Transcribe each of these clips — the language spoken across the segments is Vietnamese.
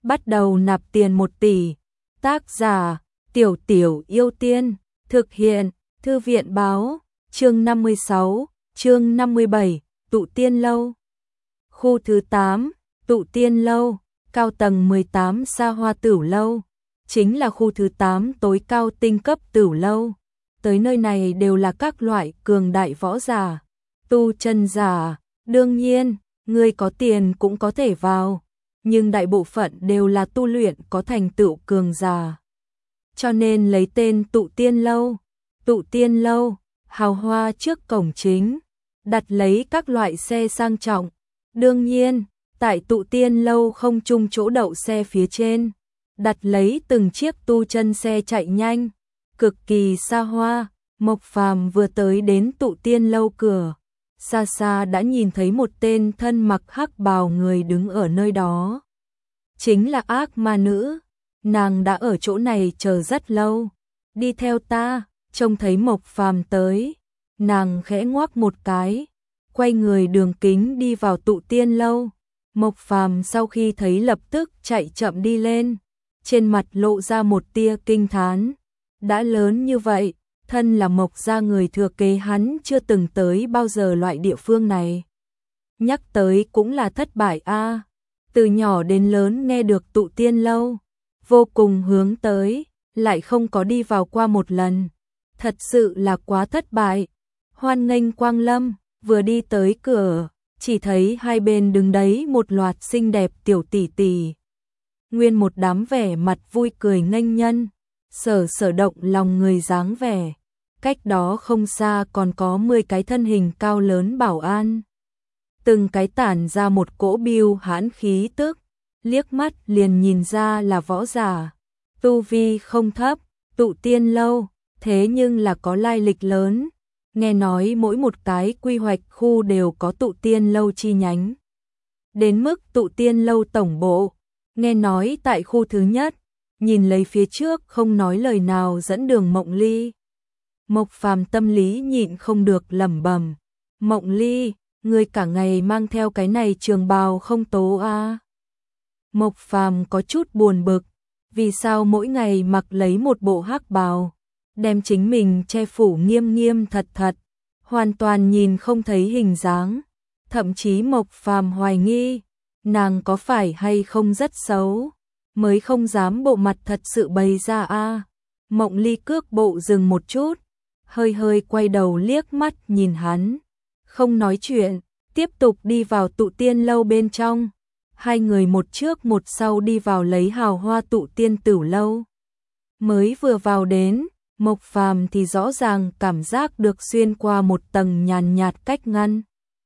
bắt đầu nạp tiền 1 tỷ. Tác giả, Tiểu Tiểu Yêu Tiên, thực hiện, Thư viện báo, chương 56, chương 57, Tụ Tiên Lâu. Khu thứ 8, Tụ Tiên Lâu, cao tầng 18 xa hoa tửu lâu, chính là khu thứ 8 tối cao tinh cấp tửu lâu. Tới nơi này đều là các loại cường đại võ giả, tu chân giả, đương nhiên, người có tiền cũng có thể vào, nhưng đại bộ phận đều là tu luyện có thành tựu cường giả. Cho nên lấy tên Tụ Tiên Lâu. Tụ Tiên Lâu, hào hoa trước cổng chính, đặt lấy các loại xe sang trọng. Đương nhiên, tại Tụ Tiên Lâu không chung chỗ đậu xe phía trên, đặt lấy từng chiếc tu chân xe chạy nhanh, cực kỳ xa hoa. Mộc Phàm vừa tới đến Tụ Tiên Lâu cửa, xa xa đã nhìn thấy một tên thân mặc hắc bào người đứng ở nơi đó. Chính là ác ma nữ, nàng đã ở chỗ này chờ rất lâu. Đi theo ta. Trông thấy Mộc Phàm tới, nàng khẽ ngoác một cái, quay người đường kính đi vào Tụ Tiên Lâu. Mộc Phàm sau khi thấy lập tức chạy chậm đi lên, trên mặt lộ ra một tia kinh thán. Đã lớn như vậy, thân là Mộc gia người thừa kế hắn chưa từng tới bao giờ loại địa phương này. Nhắc tới cũng là thất bại a. Từ nhỏ đến lớn nghe được Tụ Tiên Lâu, vô cùng hướng tới, lại không có đi vào qua một lần. Thật sự là quá thất bại. Hoan nghênh quang lâm, vừa đi tới cửa, chỉ thấy hai bên đứng đấy một loạt xinh đẹp tiểu tỷ tỷ. Nguyên một đám vẻ mặt vui cười nghênh nhân, sở động lòng người dáng vẻ. Cách đó không xa còn có 10 cái thân hình cao lớn bảo an. Từng cái tản ra một cỗ bưu hãn khí tức, liếc mắt liền nhìn ra là võ giả. Tu vi không thấp, Tụ Tiên Lâu thế nhưng là có lai lịch lớn, nghe nói mỗi một cái quy hoạch khu đều có Tụ Tiên Lâu chi nhánh. Đến mức Tụ Tiên Lâu tổng bộ, nghe nói tại khu thứ nhất, nhìn lấy phía trước không nói lời nào dẫn đường Mộng Ly. Mộc Phàm tâm lý nhịn không được lẩm bẩm, Mộng Ly, ngươi cả ngày mang theo cái này trường bào không tố a. Mộc Phàm có chút buồn bực, vì sao mỗi ngày mặc lấy một bộ hắc bào, đem chính mình che phủ nghiêm nghiêm thật thật, hoàn toàn nhìn không thấy hình dáng. Thậm chí Mộc Phàm hoài nghi, nàng có phải hay không rất xấu, mới không dám bộ mặt thật sự bày ra a. Mộng Ly cước bộ dừng một chút, hơi hơi quay đầu liếc mắt nhìn hắn, không nói chuyện, tiếp tục đi vào Tụ Tiên Lâu bên trong. Hai người một trước một sau đi vào lấy hào hoa Tụ Tiên Tửu Lâu. Mới vừa vào đến, Mộc Phàm thì rõ ràng cảm giác được xuyên qua một tầng nhàn nhạt cách ngăn.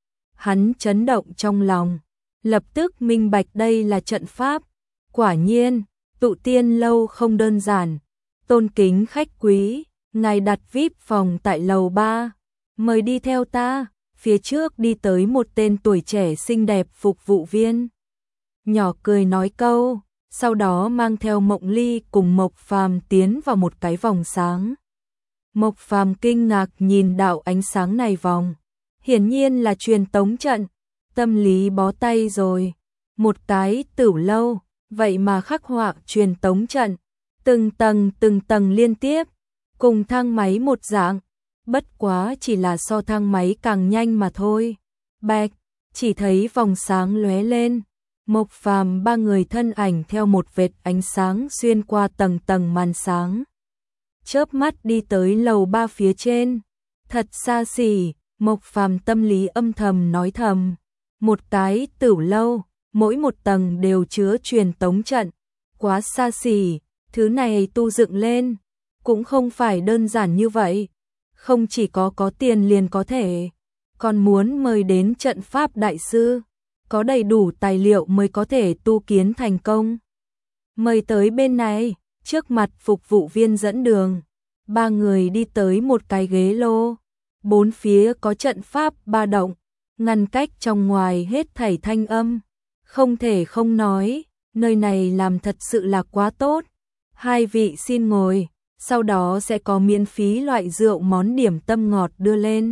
Hắn chấn động trong lòng, lập tức minh bạch đây là trận pháp. Quả nhiên, Tụ Tiên Lâu không đơn giản. Tôn kính khách quý, ngài đặt VIP phòng tại lầu 3, mời đi theo ta. Phía trước đi tới một tên tuổi trẻ xinh đẹp phục vụ viên. Nhỏ cười nói câu, sau đó mang theo Mộng Ly cùng Mộc Phàm tiến vào một cái vòng sáng. Mộc Phàm kinh ngạc nhìn đạo ánh sáng này vòng, hiển nhiên là truyền tống trận, tâm lý bó tay rồi. Một cái tửu lâu, vậy mà khắc họa truyền tống trận, từng tầng liên tiếp, cùng thang máy một dạng, bất quá chỉ là so thang máy càng nhanh mà thôi. Bạch, chỉ thấy vòng sáng lóe lên. Mộc Phàm ba người thân ảnh theo một vệt ánh sáng xuyên qua tầng màn sáng, chớp mắt đi tới lầu 3 phía trên. Thật xa xỉ, Mộc Phàm tâm lý âm thầm nói thầm, một cái tửu lâu, mỗi một tầng đều chứa truyền tống trận, quá xa xỉ, thứ này tu dựng lên cũng không phải đơn giản như vậy, không chỉ có tiền liền có thể, còn muốn mời đến trận pháp đại sư, có đầy đủ tài liệu mới có thể tu kiến thành công. Mời tới bên này. Trước mặt phục vụ viên dẫn đường, ba người đi tới một cái ghế lô, bốn phía có trận pháp ba động, ngăn cách trong ngoài hết thảy thanh âm. Không thể không nói, nơi này làm thật sự là quá tốt. Hai vị xin ngồi, sau đó sẽ có miễn phí loại rượu món điểm tâm ngọt đưa lên.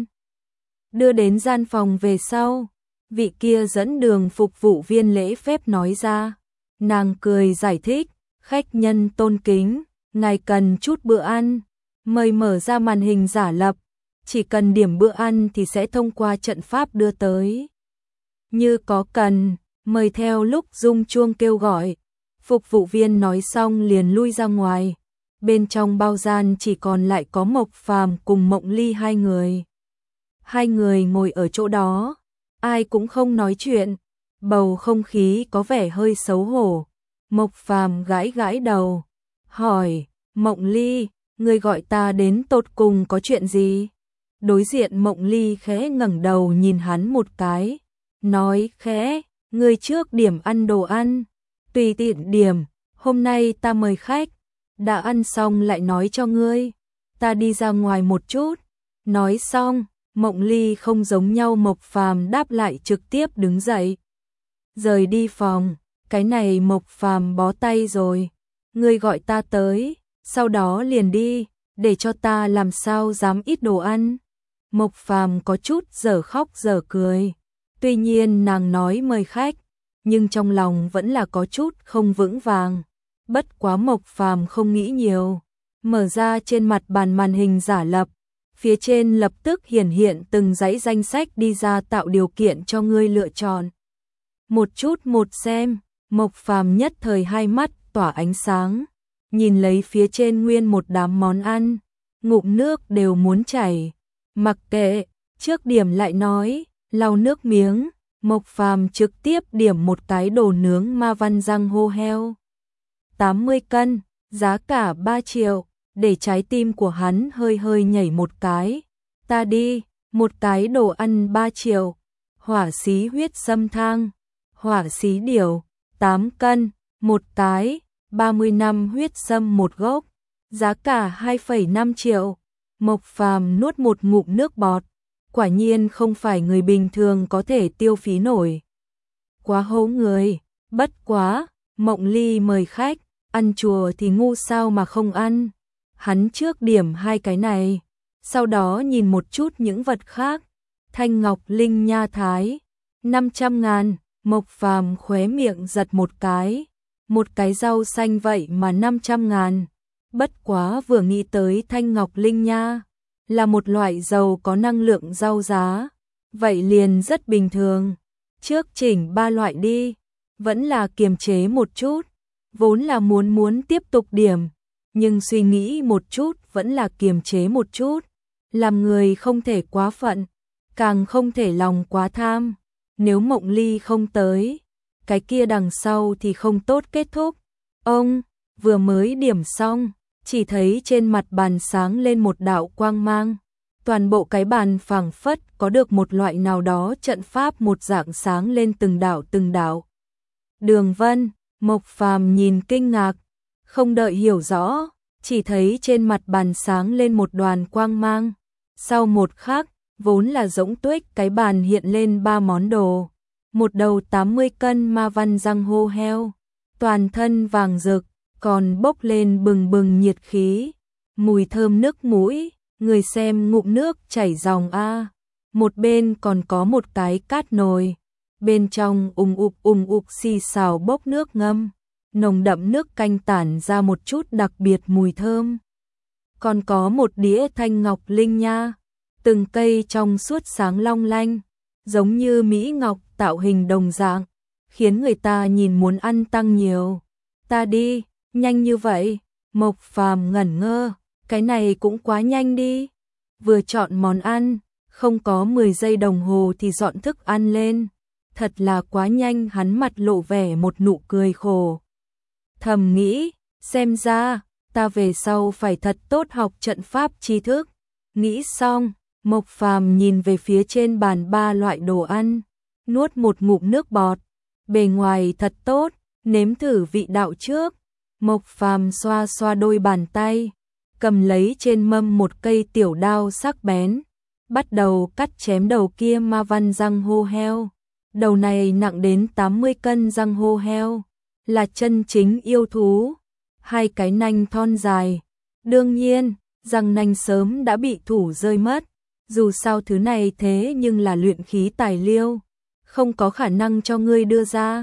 Đưa đến gian phòng về sau, vị kia dẫn đường phục vụ viên lễ phép nói ra. Nàng cười giải thích, khách nhân tôn kính, ngài cần chút bữa ăn, mời mở ra màn hình giả lập, chỉ cần điểm bữa ăn thì sẽ thông qua trận pháp đưa tới. Như có cần, mời theo lúc rung chuông kêu gọi. Phục vụ viên nói xong liền lui ra ngoài. Bên trong bao gian chỉ còn lại có Mộc Phàm cùng Mộng Ly hai người. Hai người ngồi ở chỗ đó, ai cũng không nói chuyện, bầu không khí có vẻ hơi xấu hổ. Mộc Phàm gãi gãi đầu, hỏi, Mộng Ly, ngươi gọi ta đến tột cùng có chuyện gì? Đối diện Mộng Ly khẽ ngẩng đầu nhìn hắn một cái, nói khẽ, ngươi trước điểm ăn đồ ăn, tùy tiện điểm, hôm nay ta mời khách, đã ăn xong lại nói cho ngươi, ta đi ra ngoài một chút. Nói xong, Mộng Ly không giống nhau, Mộc Phàm đáp lại trực tiếp đứng dậy, rời đi phòng. Cái này Mộc Phàm bó tay rồi, ngươi gọi ta tới, sau đó liền đi, để cho ta làm sao dám ít đồ ăn. Mộc Phàm có chút dở khóc dở cười, tuy nhiên nàng nói mời khách, nhưng trong lòng vẫn là có chút không vững vàng. Bất quá Mộc Phàm không nghĩ nhiều, mở ra trên mặt bàn màn hình giả lập, phía trên lập tức hiển hiện từng dãy danh sách đi ra, tạo điều kiện cho ngươi lựa chọn. Một chút một xem, Mộc Phàm nhất thời hai mắt tỏa ánh sáng, nhìn lấy phía trên nguyên một đám món ăn, ngụm nước đều muốn chảy. Mặc kệ, trước điểm lại nói, lau nước miếng, Mộc Phàm trực tiếp điểm một cái đồ nướng ma văn răng hô heo. 80 cân, giá cả 3 triệu, để trái tim của hắn hơi hơi nhảy một cái. Ta đi, một cái đồ ăn 3 triệu, hỏa xí huyết sâm thang, hỏa xí điểu, 8 cân, một cái, 30 năm huyết sâm một gốc, giá cả 2,5 triệu. Mộc Phàm nuốt một ngụm nước bọt, quả nhiên không phải người bình thường có thể tiêu phí nổi. Quá hố người, bất quá, Mộng Ly mời khách, ăn chùa thì ngu sao mà không ăn. Hắn trước điểm hai cái này, sau đó nhìn một chút những vật khác. Thanh ngọc linh nha thái, 500.000, Mộc Phàm khóe miệng giật một cái rau xanh vậy mà 500.000. Bất quá vừa nghĩ tới thanh ngọc linh nha, là một loại dầu có năng lượng rau giá, vậy liền rất bình thường. Trước chỉnh 3 loại đi, vẫn là kiềm chế một chút, vốn là muốn tiếp tục điểm, nhưng suy nghĩ một chút vẫn là kiềm chế một chút, làm người không thể quá phận, càng không thể lòng quá tham, nếu Mộng Ly không tới, cái kia đằng sau thì không tốt kết thúc. Ông vừa mới điểm xong, chỉ thấy trên mặt bàn sáng lên một đạo quang mang, toàn bộ cái bàn phảng phất có được một loại nào đó trận pháp một dạng sáng lên từng đạo. Đường vân, Mộc Phàm nhìn kinh ngạc, không đợi hiểu rõ, chỉ thấy trên mặt bàn sáng lên một đoàn quang mang. Sau một khắc, vốn là rỗng tuếch cái bàn hiện lên 3 món đồ. Một đầu 80 cân ma văn răng hô heo, toàn thân vàng rực, còn bốc lên bừng bừng nhiệt khí, mùi thơm nước mũi, người xem ngụm nước chảy ròng a. Một bên còn có một cái cát nồi, bên trong ùng ục xì xào bốc nước ngâm, nồng đậm nước canh tản ra một chút đặc biệt mùi thơm. Còn có một đĩa thanh ngọc linh nha, từng cây trong suốt sáng long lanh, giống như mỹ ngọc tạo hình đồng dạng, khiến người ta nhìn muốn ăn tăng nhiều. Ta đi, nhanh như vậy, Mộc Phàm ngẩn ngơ, cái này cũng quá nhanh đi. Vừa chọn món ăn, không có 10 giây đồng hồ thì dọn thức ăn lên, thật là quá nhanh. Hắn mặt lộ vẻ một nụ cười khổ, thầm nghĩ, xem ra ta về sau phải thật tốt học trận pháp tri thức. Nghĩ xong, Mộc Phàm nhìn về phía trên bàn 3 loại đồ ăn, nuốt một ngụm nước bọt, bề ngoài thật tốt, nếm thử vị đạo trước. Mộc Phàm xoa xoa đôi bàn tay, cầm lấy trên mâm một cây tiểu đao sắc bén, bắt đầu cắt chém đầu kia ma văn răng hô heo. Đầu này nặng đến 80 cân răng hô heo, là chân chính yêu thú, hai cái nanh thon dài. Đương nhiên, răng nanh sớm đã bị thủ rơi mất, dù sao thứ này thế nhưng là luyện khí tài liêu, không có khả năng cho ngươi đưa ra.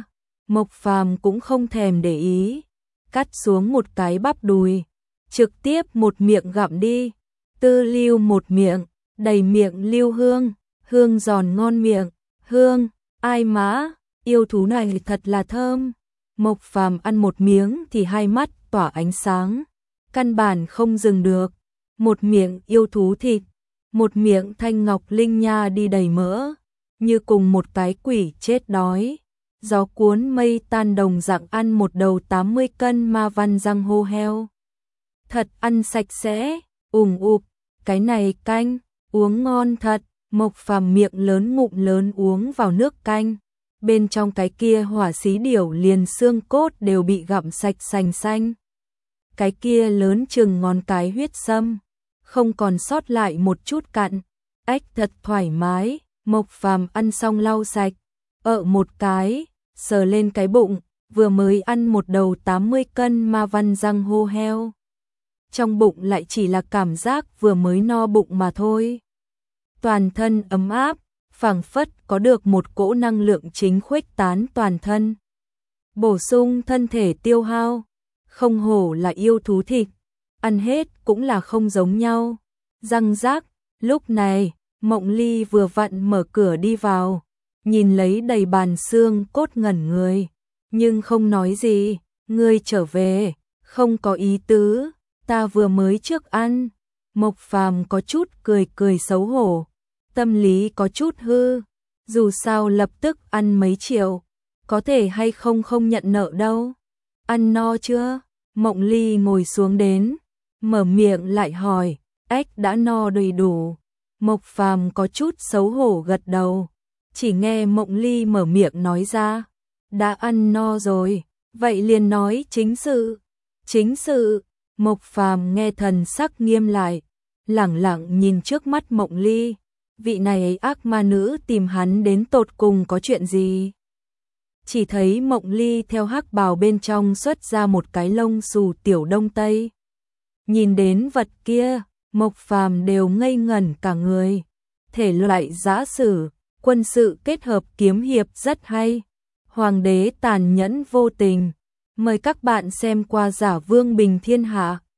Mộc Phàm cũng không thèm để ý, cắt xuống một cái bắp đùi, trực tiếp một miệng gặm đi. Tư Lưu một miệng, đầy miệng lưu hương, hương giòn ngon miệng, hương, ai má, yêu thú này thật là thơm. Mộc Phàm ăn một miếng thì hai mắt tỏa ánh sáng, căn bản không dừng được. Một miệng yêu thú thịt, một miệng thanh ngọc linh nha đi đầy mỡ, như cùng một cái quỷ chết đói. Gió cuốn mây tan đồng dạng ăn một đầu 80 cân ma văn răng hô heo. Thật ăn sạch sẽ, ụp, cái này canh, uống ngon thật. Mộc Phàm miệng lớn ngụm lớn uống vào nước canh. Bên trong cái kia hỏa xí điểu liền xương cốt đều bị gặm sạch sành xanh. Cái kia lớn chừng ngón cái huyết sâm, không còn sót lại một chút cặn. Ếch thật thoải mái. Mộc Phàm ăn xong lau sạch, một cái, sờ lên cái bụng, vừa mới ăn một đầu 80 cân ma văn răng hô heo. Trong bụng lại chỉ là cảm giác vừa mới no bụng mà thôi. Toàn thân ấm áp, phảng phất có được một cỗ năng lượng chính khuếch tán toàn thân, bổ sung thân thể tiêu hao. Không hổ là yêu thú thịt, ăn hết cũng là không giống nhau. Răng rác, lúc này, Mộng Ly vừa vặn mở cửa đi vào, nhìn lấy đầy bàn xương cốt ngẩn người, nhưng không nói gì. Ngươi trở về, không có ý tứ, ta vừa mới trước ăn. Mộc Phàm có chút cười cười xấu hổ, tâm lý có chút hư, dù sao lập tức ăn mấy triệu, có thể hay không không nhận nợ đâu. Ăn no chưa? Mộng Ly ngồi xuống đến, mở miệng lại hỏi. Ếch đã no đầy đủ. Mộc Phàm có chút xấu hổ gật đầu, chỉ nghe Mộng Ly mở miệng nói ra, đã ăn no rồi, vậy liền nói chính sự. Chính sự? Mộc Phàm nghe thần sắc nghiêm lại, lẳng lặng nhìn trước mắt Mộng Ly, vị này ác ma nữ tìm hắn đến tột cùng có chuyện gì? Chỉ thấy Mộng Ly theo hắc bào bên trong xuất ra một cái lông xù tiểu đông tây. Nhìn đến vật kia, Mộc Phàm đều ngây ngẩn cả người. Thể loại giã sử, quân sự kết hợp kiếm hiệp rất hay. Hoàng đế tàn nhẫn vô tình. Mời các bạn xem qua Giả Vương Bình Thiên Hạ.